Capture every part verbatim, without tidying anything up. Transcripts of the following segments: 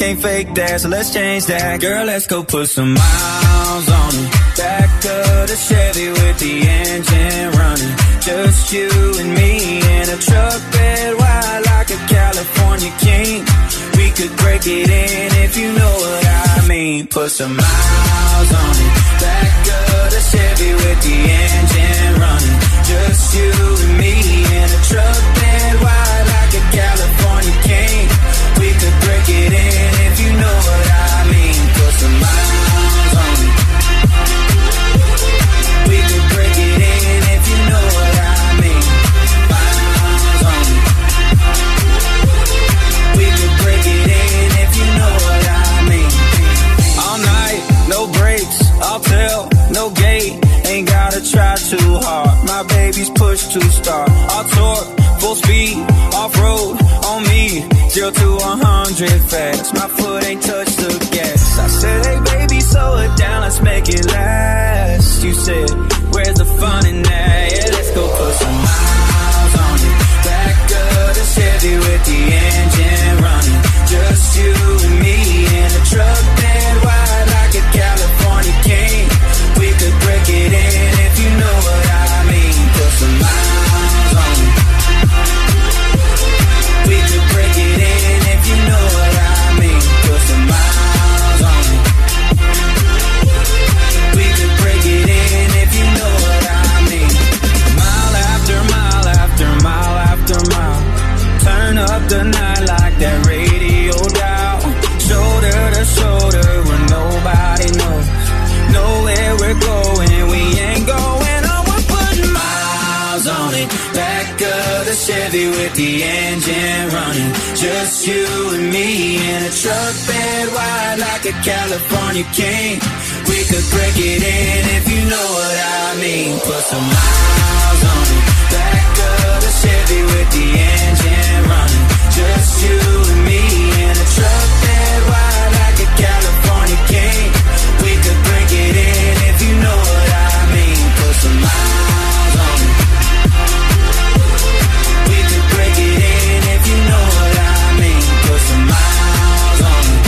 can't fake that, so let's change that. Girl, let's go put some miles on it. Back of the Chevy with the engine running. Just you and me in a truck bed wide like a California king. We could break it in if you know what I mean. Put some miles on it. Back of the Chevy with the engine running. Just you and me in a truck bed wide like a California king. We could break it in if you know what I mean. Put some miles on it. We could break it in if you know what I mean. Miles on it. We could break it in if you know what I mean. All night, no breaks, I'll tell, no gate. Ain't gotta try too hard. My baby's push to start. I'll torque, full speed, off-road, on me. Zero to a hundred fast. My foot ain't touched the gas. I said, hey baby, slow it down, let's make it last. You said, where's the fun in that? Yeah, let's go put some miles on it. Back of the Chevy with the engine running. Just you and me in a truck bed wide like a California king. We could break it in if you know what I mean. Put some miles on it. We could break it in if you know what I mean. Put some miles on it. We could break it in if you know what I mean. Mile after mile after mile after mile. Turn up the night like that radio dial. Shoulder to shoulder where nobody knows. Know where we're going, we ain't going on. We're putting miles on it. Back of the Chevy with the engine running. Just you and me in a truck bed wide like a California king. We could break it in if you know what I mean. Put some miles on it. Back of the Chevy with the engine running. Just you and me in a truck bed wide like a California king. We could break it in if you know what I mean. Put some miles on it. We could break it in if you know what I mean. Put some miles on it.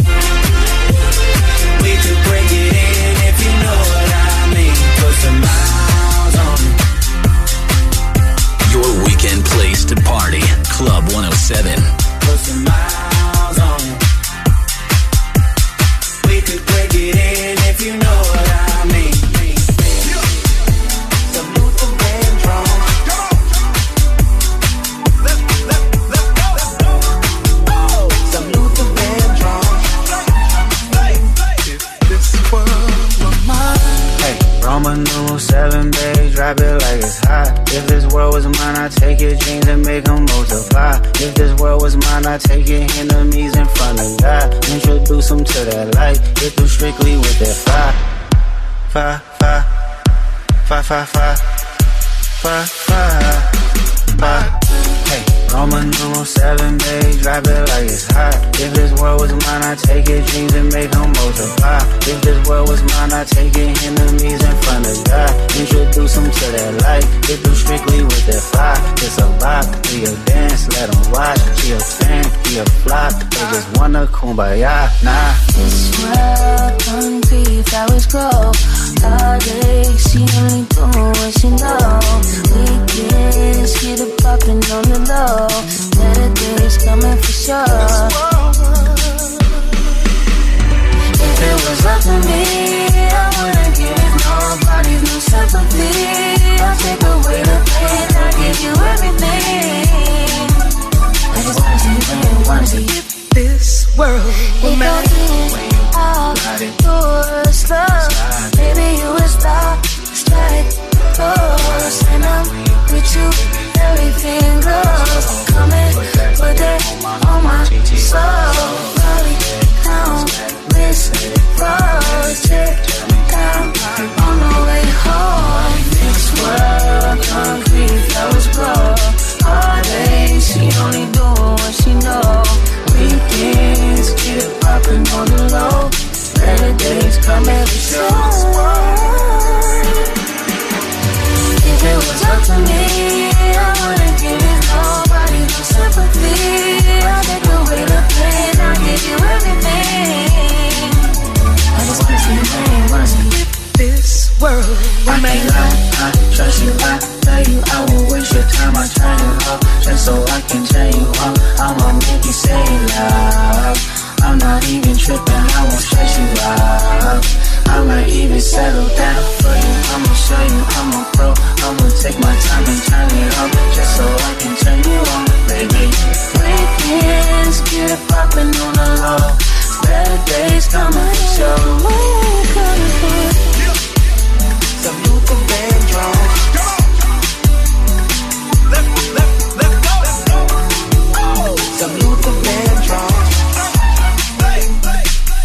We could break it in if you know what I mean. Put some miles on it. Your weekend place to party, Club one oh seven. Put some miles on it. We could break it in if you know what I mean. Some Luther Vandross. Some Luther Vandross. If this world were mine. Hey, Roman numeral seven, babe, drop it like it's hot. If this world was mine, I'd take your dreams and make them multiply. If this world was mine, I'd take your enemies in front of God. Introduce them to that light, hit them strictly with that fire. Fire, fire, fire, fire, fire, fire, fire, fire. Hey, Roman numeral seven, babe, drop it like it's hot. If this world was mine, I'd take your dreams and make them multiply. If this world was mine, I'd take your enemies in front of God. Introduce them to that light, hit them strictly with that fire. It's a vibe, we a dance, let them watch. She a fan, he a flop, they just wanna kumbaya, nah. This world concrete, flowers grow. All day, she only doing what she know. Weekends, get it poppin' on the low. Better days coming for sure. If it was up to me, I wouldn't give nobody no sympathy. I'll take away the pain, I'll give you everything. I just wanna see you when you wanna see you. This world were mine. Out doors, love. Baby, you a star, strike pose, and I'm with you. Everything goes. Come and put that on my soul. Rolling down, wrist, rose, tip down on the way home. This world concrete, flowers grow. All day, she only doing what she know. Weekends, get it poppin' on the low. Better days it settle down for you. I'ma show you I'm a pro. I'ma take my time and turn it up just so I can turn you on, baby. Weekends get it poppin' on the low. Better days coming for sure. Where you coming from? Some Luther Vandross. Let, let, let go. Let's go. Some Luther Vandross. Hey, hey.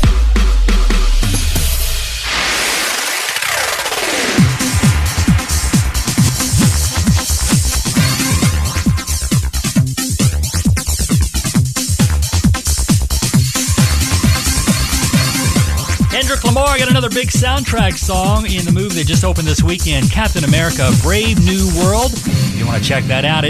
Kendrick Lamar got another big soundtrack song in the movie that just opened this weekend, Captain America: Brave New World. If you want to check that out,